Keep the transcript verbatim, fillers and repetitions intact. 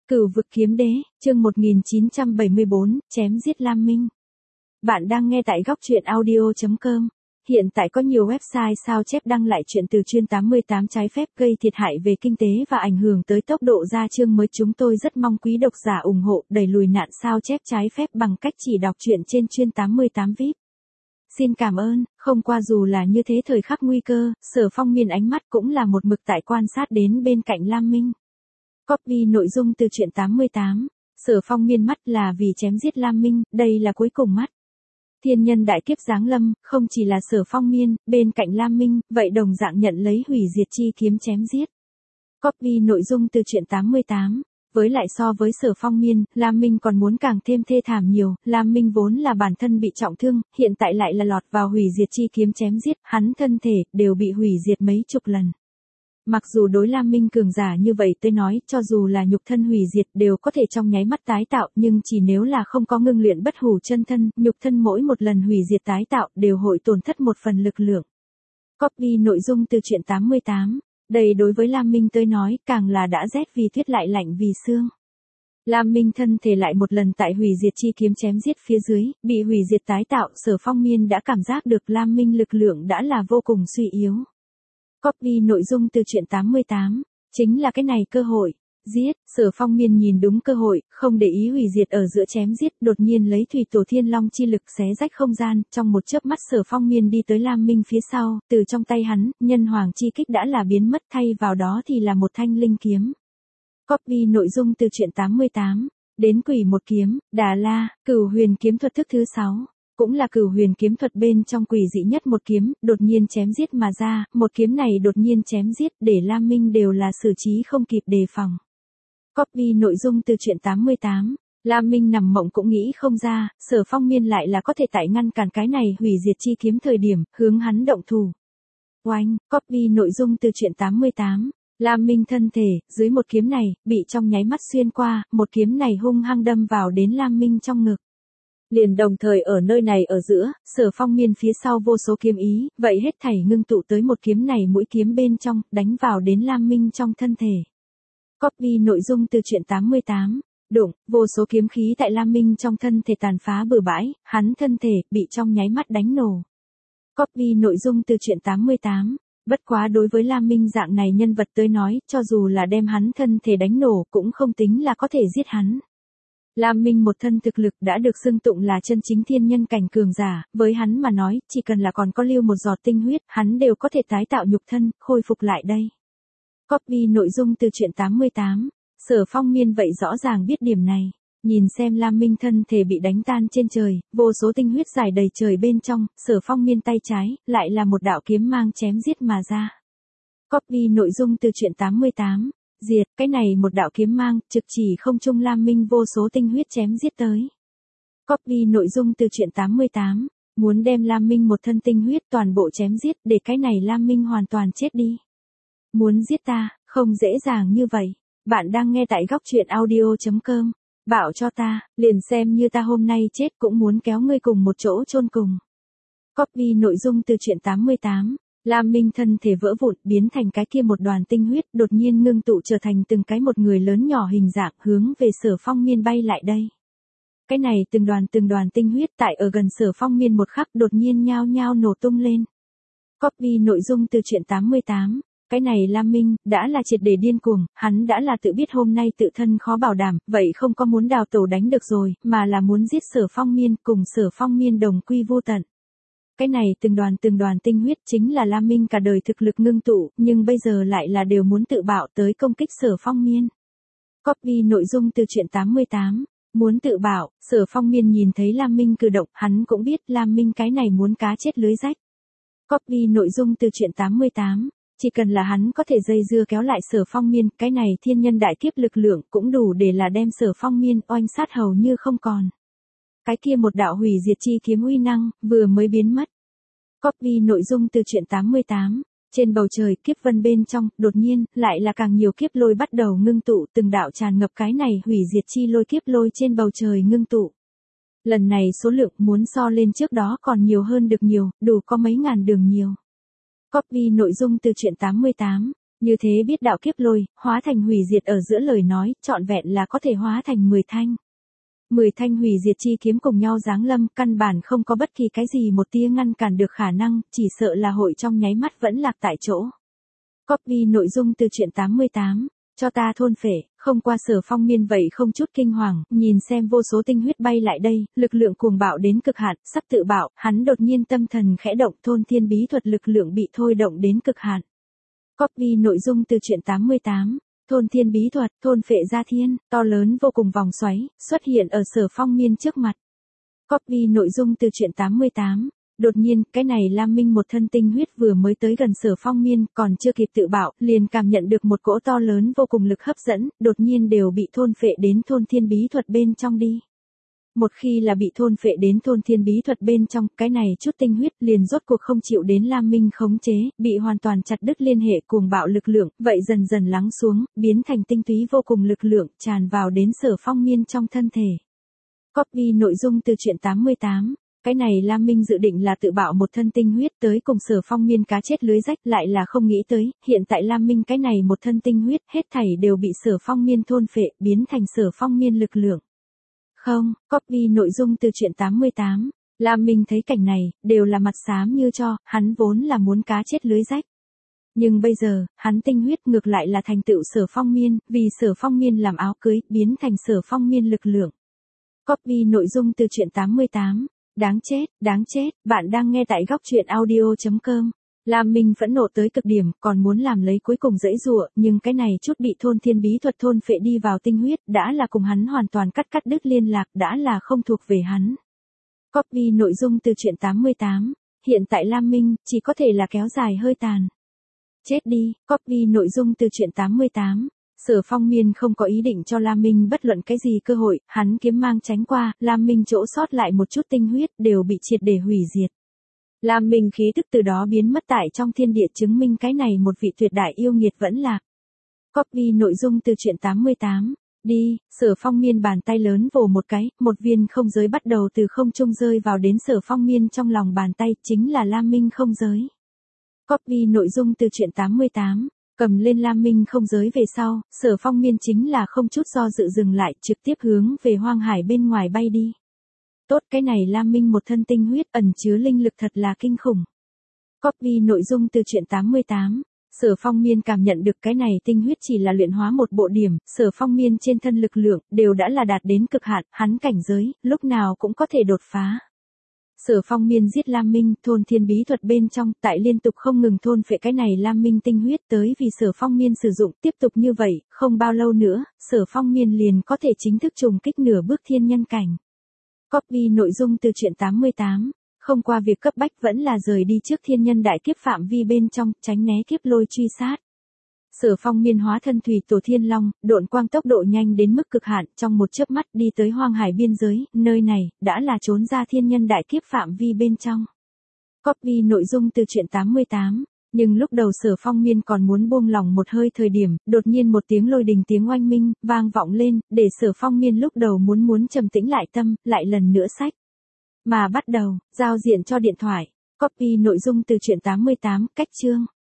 Cửu vực kiếm đế, chương một nghìn chín trăm bảy mươi bốn, chém giết Lam Minh. Bạn đang nghe tại góc truyện audio chấm com. Hiện tại có nhiều website sao chép đăng lại chuyện từ chuyên tám mươi tám trái phép gây thiệt hại về kinh tế và ảnh hưởng tới tốc độ ra chương mới. Chúng tôi rất mong quý độc giả ủng hộ đẩy lùi nạn sao chép trái phép bằng cách chỉ đọc truyện trên chuyên tám mươi tám vi ai pi. Xin cảm ơn. Không qua dù là như thế, thời khắc nguy cơ, Sở Phong Miên ánh mắt cũng là một mực tại quan sát đến bên cạnh Lam Minh. Copy nội dung từ truyện tám mươi tám. Sở Phong Miên mắt là vì chém giết Lam Minh, đây là cuối cùng mắt. Thiên nhân đại kiếp giáng lâm, không chỉ là Sở Phong Miên, bên cạnh Lam Minh, vậy đồng dạng nhận lấy hủy diệt chi kiếm chém giết. Copy nội dung từ truyện tám mươi tám. Với lại so với Sở Phong Miên, Lam Minh còn muốn càng thêm thê thảm nhiều. Lam Minh vốn là bản thân bị trọng thương, hiện tại lại là lọt vào hủy diệt chi kiếm chém giết, hắn thân thể đều bị hủy diệt mấy chục lần. Mặc dù đối Lam Minh cường giả như vậy tôi nói, cho dù là nhục thân hủy diệt đều có thể trong nháy mắt tái tạo, nhưng chỉ nếu là không có ngưng luyện bất hủ chân thân, nhục thân mỗi một lần hủy diệt tái tạo đều hội tổn thất một phần lực lượng. Copy nội dung từ truyện tám mươi tám. Đây đối với Lam Minh tôi nói, càng là đã rét vì tuyết lại lạnh vì xương. Lam Minh thân thể lại một lần tại hủy diệt chi kiếm chém giết phía dưới, bị hủy diệt tái tạo. Sở Phong Miên đã cảm giác được Lam Minh lực lượng đã là vô cùng suy yếu. Copy nội dung từ truyện tám mươi tám. Chính là cái này cơ hội. Giết. Sở Phong Miên nhìn đúng cơ hội, không để ý hủy diệt ở giữa chém giết, đột nhiên lấy thủy tổ thiên long chi lực xé rách không gian, trong một chớp mắt Sở Phong Miên đi tới Lam Minh phía sau, từ trong tay hắn, nhân hoàng chi kích đã là biến mất, thay vào đó thì là một thanh linh kiếm. Copy nội dung từ truyện tám mươi tám. Đến quỷ một kiếm, Đà La, Cửu Huyền kiếm thuật thức thứ sáu. Cũng là Cửu Huyền kiếm thuật bên trong quỷ dị nhất một kiếm, đột nhiên chém giết mà ra, một kiếm này đột nhiên chém giết để Lam Minh đều là xử trí không kịp đề phòng. Copy nội dung từ truyện tám mươi tám. Lam Minh nằm mộng cũng nghĩ không ra, Sở Phong Miên lại là có thể tại ngăn cản cái này hủy diệt chi kiếm thời điểm, hướng hắn động thủ. Oanh. Copy nội dung từ truyện tám mươi tám. Lam Minh thân thể, dưới một kiếm này, bị trong nháy mắt xuyên qua, một kiếm này hung hăng đâm vào đến Lam Minh trong ngực. Liền đồng thời ở nơi này ở giữa, Sở Phong Miên phía sau vô số kiếm ý, vậy hết thảy ngưng tụ tới một kiếm này mũi kiếm bên trong, đánh vào đến Lam Minh trong thân thể. Copy nội dung từ truyện tám mươi tám. Đụng, vô số kiếm khí tại Lam Minh trong thân thể tàn phá bừa bãi, hắn thân thể bị trong nháy mắt đánh nổ. Copy nội dung từ truyện tám mươi tám. Bất quá đối với Lam Minh dạng này nhân vật tới nói, cho dù là đem hắn thân thể đánh nổ cũng không tính là có thể giết hắn. Lam Minh một thân thực lực đã được xưng tụng là chân chính thiên nhân cảnh cường giả, với hắn mà nói, chỉ cần là còn có lưu một giọt tinh huyết, hắn đều có thể tái tạo nhục thân, khôi phục lại đây. Copy nội dung từ truyện tám mươi tám. Sở Phong Miên vậy rõ ràng biết điểm này. Nhìn xem Lam Minh thân thể bị đánh tan trên trời, vô số tinh huyết dài đầy trời bên trong, Sở Phong Miên tay trái, lại là một đạo kiếm mang chém giết mà ra. Copy nội dung từ truyện tám mươi tám. Diệt, cái này một đạo kiếm mang, trực chỉ không trung Lam Minh vô số tinh huyết chém giết tới. Copy nội dung từ truyện tám mươi tám. Muốn đem Lam Minh một thân tinh huyết toàn bộ chém giết để cái này Lam Minh hoàn toàn chết đi. Muốn giết ta, không dễ dàng như vậy. Bạn đang nghe tại góc truyện audio chấm com. Bảo cho ta, liền xem như ta hôm nay chết cũng muốn kéo ngươi cùng một chỗ chôn cùng. Copy nội dung từ truyện tám mươi tám. Lam Minh thân thể vỡ vụn, biến thành cái kia một đoàn tinh huyết, đột nhiên ngưng tụ trở thành từng cái một người lớn nhỏ hình dạng, hướng về Sở Phong Miên bay lại đây. Cái này từng đoàn từng đoàn tinh huyết tại ở gần Sở Phong Miên một khắc đột nhiên nhao nhao nổ tung lên. Copy nội dung từ truyện tám mươi tám. Cái này Lam Minh, đã là triệt để điên cuồng, hắn đã là tự biết hôm nay tự thân khó bảo đảm, vậy không có muốn đào tẩu đánh được rồi, mà là muốn giết Sở Phong Miên, cùng Sở Phong Miên đồng quy vô tận. Cái này từng đoàn từng đoàn tinh huyết chính là Lam Minh cả đời thực lực ngưng tụ, nhưng bây giờ lại là đều muốn tự bạo tới công kích Sở Phong Miên. Copy nội dung từ truyện tám mươi tám. Muốn tự bạo, Sở Phong Miên nhìn thấy Lam Minh cử động, hắn cũng biết Lam Minh cái này muốn cá chết lưới rách. Copy nội dung từ truyện tám mươi tám. Chỉ cần là hắn có thể dây dưa kéo lại Sở Phong Miên, cái này thiên nhân đại kiếp lực lượng cũng đủ để là đem Sở Phong Miên oanh sát hầu như không còn. Cái kia một đạo hủy diệt chi kiếm uy năng, vừa mới biến mất. Copy nội dung từ truyện tám mươi tám. Trên bầu trời kiếp vân bên trong, đột nhiên, lại là càng nhiều kiếp lôi bắt đầu ngưng tụ, từng đạo tràn ngập cái này hủy diệt chi lôi kiếp lôi trên bầu trời ngưng tụ. Lần này số lượng muốn so lên trước đó còn nhiều hơn được nhiều, đủ có mấy ngàn đường nhiều. Copy nội dung từ truyện tám mươi tám. Như thế biết đạo kiếp lôi, hóa thành hủy diệt ở giữa lời nói, trọn vẹn là có thể hóa thành mười thanh. Mười thanh hủy diệt chi kiếm cùng nhau giáng lâm, căn bản không có bất kỳ cái gì một tia ngăn cản được khả năng, chỉ sợ là hội trong nháy mắt vẫn lạc tại chỗ. Copy nội dung từ truyện tám mươi tám, cho ta thôn phệ, không qua Sở Phong Miên vậy không chút kinh hoàng, nhìn xem vô số tinh huyết bay lại đây, lực lượng cuồng bạo đến cực hạn, sắp tự bạo, hắn đột nhiên tâm thần khẽ động, thôn thiên bí thuật lực lượng bị thôi động đến cực hạn. Copy nội dung từ truyện tám mươi tám, thôn thiên bí thuật, thôn phệ gia thiên, to lớn vô cùng vòng xoáy, xuất hiện ở Sở Phong Miên trước mặt. Copy nội dung từ truyện tám mươi tám, đột nhiên, cái này Lam Minh một thân tinh huyết vừa mới tới gần Sở Phong Miên, còn chưa kịp tự bạo, liền cảm nhận được một cỗ to lớn vô cùng lực hấp dẫn, đột nhiên đều bị thôn phệ đến thôn thiên bí thuật bên trong đi. Một khi là bị thôn phệ đến thôn thiên bí thuật bên trong, cái này chút tinh huyết liền rốt cuộc không chịu đến Lam Minh khống chế, bị hoàn toàn chặt đứt liên hệ cuồng bạo lực lượng, vậy dần dần lắng xuống, biến thành tinh túy vô cùng lực lượng, tràn vào đến Sở Phong Miên trong thân thể. Copy nội dung từ truyện tám mươi tám. Cái này Lam Minh dự định là tự bạo một thân tinh huyết tới cùng Sở Phong Miên cá chết lưới rách, lại là không nghĩ tới, hiện tại Lam Minh cái này một thân tinh huyết, hết thảy đều bị Sở Phong Miên thôn phệ, biến thành Sở Phong Miên lực lượng. Không, copy nội dung từ truyện tám mươi tám. Lam Minh thấy cảnh này, đều là mặt xám như cho, hắn vốn là muốn cá chết lưới rách. Nhưng bây giờ, hắn tinh huyết ngược lại là thành tựu Sở Phong Miên, vì Sở Phong Miên làm áo cưới, biến thành Sở Phong Miên lực lượng. Copy nội dung từ truyện tám mươi tám. Đáng chết, đáng chết, bạn đang nghe tại góc truyện audio chấm com. Lam Minh phẫn nộ tới cực điểm, còn muốn làm lấy cuối cùng dãy dụa, nhưng cái này chút bị thôn thiên bí thuật thôn phệ đi vào tinh huyết, đã là cùng hắn hoàn toàn cắt cắt đứt liên lạc, đã là không thuộc về hắn. Copy nội dung từ truyện tám mươi tám, hiện tại Lam Minh, chỉ có thể là kéo dài hơi tàn. Chết đi, copy nội dung từ truyện tám mươi tám. Sở Phong Miên không có ý định cho Lam Minh bất luận cái gì cơ hội, hắn kiếm mang tránh qua, Lam Minh chỗ sót lại một chút tinh huyết, đều bị triệt để hủy diệt. Lam Minh khí tức từ đó biến mất tại trong thiên địa, chứng minh cái này một vị tuyệt đại yêu nghiệt vẫn lạc. Copy nội dung từ truyện tám mươi tám. Đi, Sở Phong Miên bàn tay lớn vồ một cái, một viên không giới bắt đầu từ không trung rơi vào đến Sở Phong Miên trong lòng bàn tay, chính là Lam Minh không giới. Copy nội dung từ truyện tám mươi tám. Cầm lên Lam Minh không giới về sau, Sở Phong Miên chính là không chút do dự dừng lại, trực tiếp hướng về hoang hải bên ngoài bay đi. Tốt, cái này Lam Minh một thân tinh huyết ẩn chứa linh lực thật là kinh khủng. Copy nội dung từ truyện tám mươi tám. Sở Phong Miên cảm nhận được cái này tinh huyết chỉ là luyện hóa một bộ điểm, Sở Phong Miên trên thân lực lượng, đều đã là đạt đến cực hạn, hắn cảnh giới, lúc nào cũng có thể đột phá. Sở Phong Miên giết Lam Minh, thôn thiên bí thuật bên trong, tại liên tục không ngừng thôn phệ cái này Lam Minh tinh huyết tới vì Sở Phong Miên sử dụng, tiếp tục như vậy, không bao lâu nữa, Sở Phong Miên liền có thể chính thức trùng kích nửa bước thiên nhân cảnh. Copy nội dung từ truyện tám mươi tám, không qua việc cấp bách vẫn là rời đi trước thiên nhân đại kiếp phạm vi bên trong, tránh né kiếp lôi truy sát. Sở Phong Miên hóa thân thủy tổ thiên long, độn quang tốc độ nhanh đến mức cực hạn, trong một chớp mắt đi tới hoang hải biên giới, nơi này, đã là trốn ra thiên nhân đại kiếp phạm vi bên trong. Copy nội dung từ truyện tám mươi tám, nhưng lúc đầu Sở Phong Miên còn muốn buông lỏng một hơi thời điểm, đột nhiên một tiếng lôi đình tiếng oanh minh, vang vọng lên, để Sở Phong Miên lúc đầu muốn muốn trầm tĩnh lại tâm, lại lần nữa sách. Mà bắt đầu, giao diện cho điện thoại. Copy nội dung từ truyện tám mươi tám, cách chương.